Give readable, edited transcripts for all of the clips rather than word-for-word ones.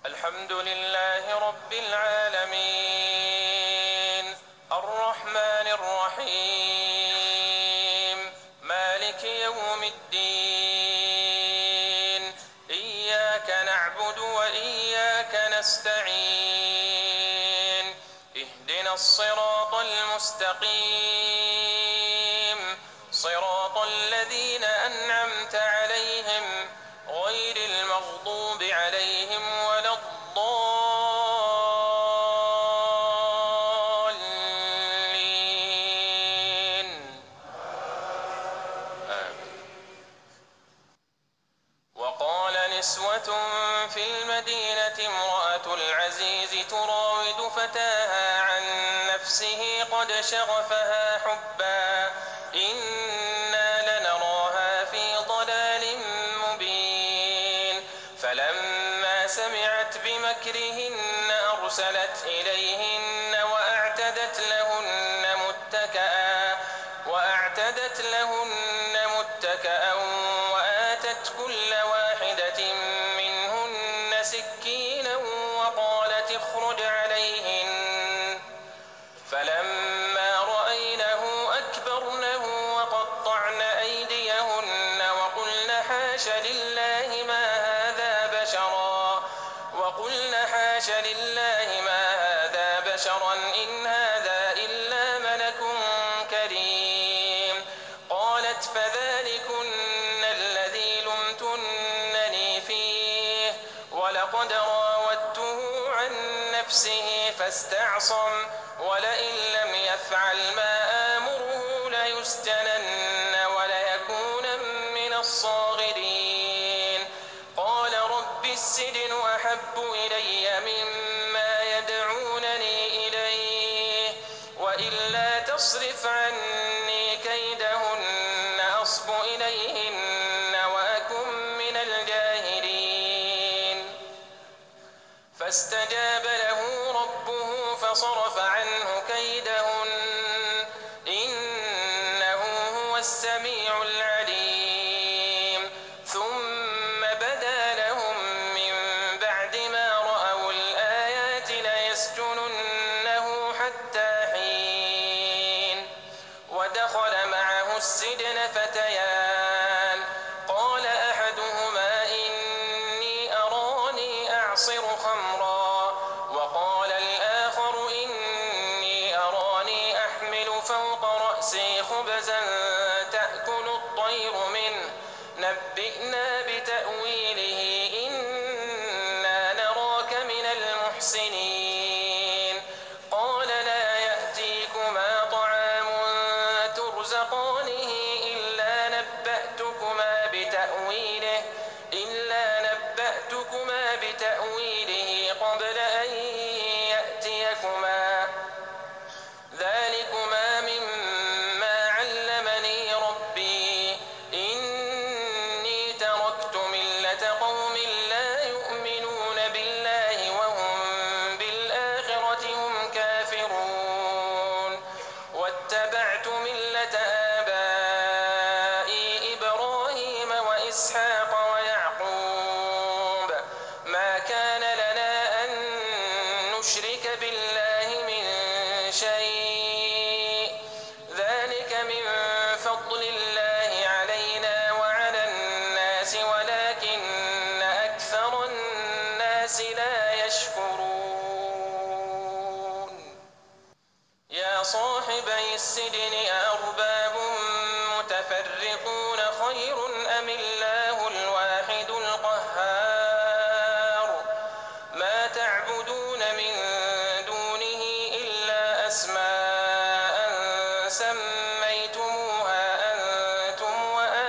الحمد لله رب العالمين الرحمن الرحيم مالك يوم الدين إياك نعبد وإياك نستعين اهدنا الصراط المستقيم صراط الذين أنعمت عليهم غير المغضوب عليهم ولا الضالين آمين. وقال نسوة في المدينة امرأة العزيز تراود فتاها عن نفسه قد شغفها حبا إنا لنراها في ضلال مبين فلما سمعت بمكرهن أرسلت إليهن وأعتدت لهن متكأ وآتت كل واحدة منهن سكينا وقالت اخرج عليهن فلما رأينه أكبرنه وقطعن أيديهن وقلن حاش لله ما هذا بشرا إن هذا إلا ملك كريم قالت فذلكن الذي لمتنني فيه ولقد راودته عن نفسه فاستعصم ولئن لم يفعل ما آمره ليسجنن وليكونن من الصاغرين قال رب السجن أحب إلي مما يدعونني إليه وإلا تصرف عني كيدهن أصب إليهن وأكن من الجاهلين فاستجاب له ربه فصرف عنه كيدهن إنه هو السميع العليم ثم بدا لهم من بعد ما رأوا الآيات ليسجننه حتى حين ودخل معه السجن فتيان قال أحدهما إني أراني أعصر خمرا وقال الآخر إني أراني أحمل فوق رأسي خبزا تأكل الطير منه نبئنا بتأويله إنا نراك من المحسنين قال لا يأتيكما طعام ترزقانه إلا نبأتكما قبل أن يأتيكما ذلكما مما علمني ربي إني تركت ملة قوم لا يؤمنون بالله وهم بالآخرة هم كافرون واتبعت ملة آبائي إبراهيم وإسحاق ويعقوب ما كان لنا أن نشرك بالله من شيء ذلك من فضل الله علينا وعلى الناس ولكن أكثر الناس لا يشكرون يا صاحبي السجن أأرباب متفرقون خير أم الله الواحد القهار ما تعبدون من دونه إلا أسماء سميتموها أنتم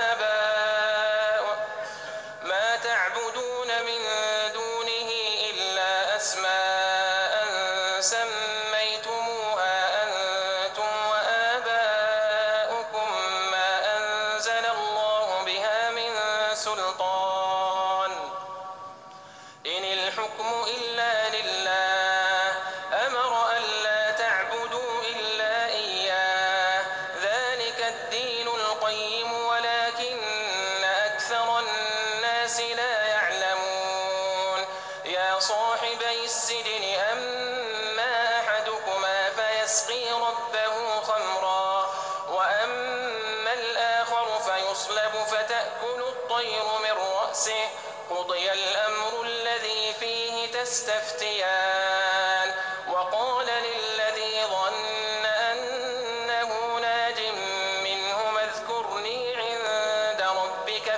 وآباؤكم ما أنزل الله بها من سلطان إن الحكم إلا لله أمر ألا تعبدوا إلا إياه ذلك الدين القيم ولكن أكثر الناس لا يعلمون يا صاحبي السجن أما أحدكما فيسقي ربه خمرا وأما الآخر فيصلب فتأكل الطير من رأسه قضي الأمر الذي فيه تستفتيان وقال للذي ظن أنه ناج منهما اذكرني عند ربك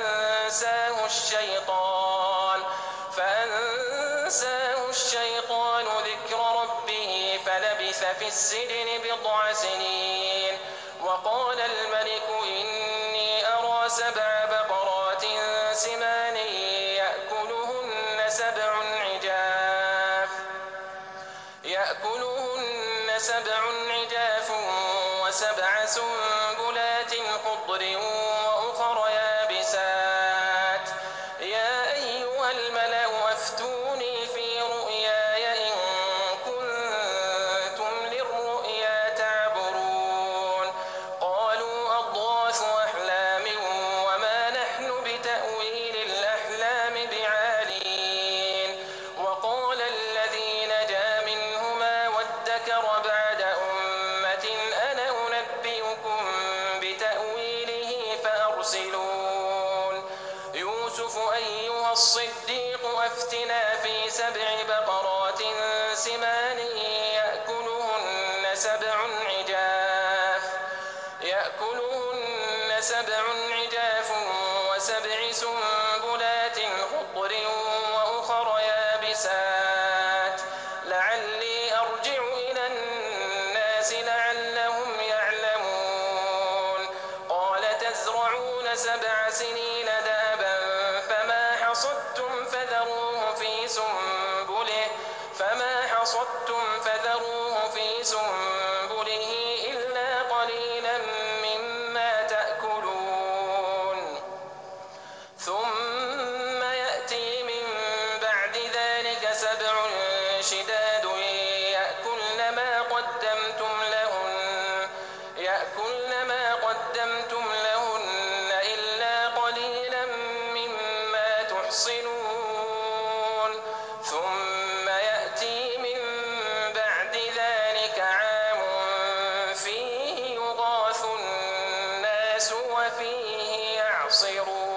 فأنساه الشيطان ذكر ربه فلبث في السجن بضع سنين وقال الملك إني أرى 7 بقرات سمان يأكلهن 7 عجاف و7 سنبلات خضر وأخر يابسات يا أيها الملأ أفتوني في رؤياي إن كنتم للرؤيا تعبرون قالوا أضغاث أحلام وما نحن بتأويل الأحلام بعالمين وقال الذي نجا منهما وادكر بعد أمة أنا أنبئكم بتأويله فأرسلون يوسف أيها الصديق أفتنا في 7 بقرات سمان يأكلهن 7 عجاف و7 سنبلات خضر وأخر يابسات لعلي أرجع إلى الناس لعلهم يعلمون قال تزرعون 7 سنين دابا فما حصدتم فذروه في سنبله إلا قليلا مما تأكلون ثم يأتي من بعد ذلك 7 شداد يأكلن ما قدمتم لهن إلا قليلا مما تحصنون ثم يأتي من بعد ذلك عام فيه يغاث الناس وفيه يعصرون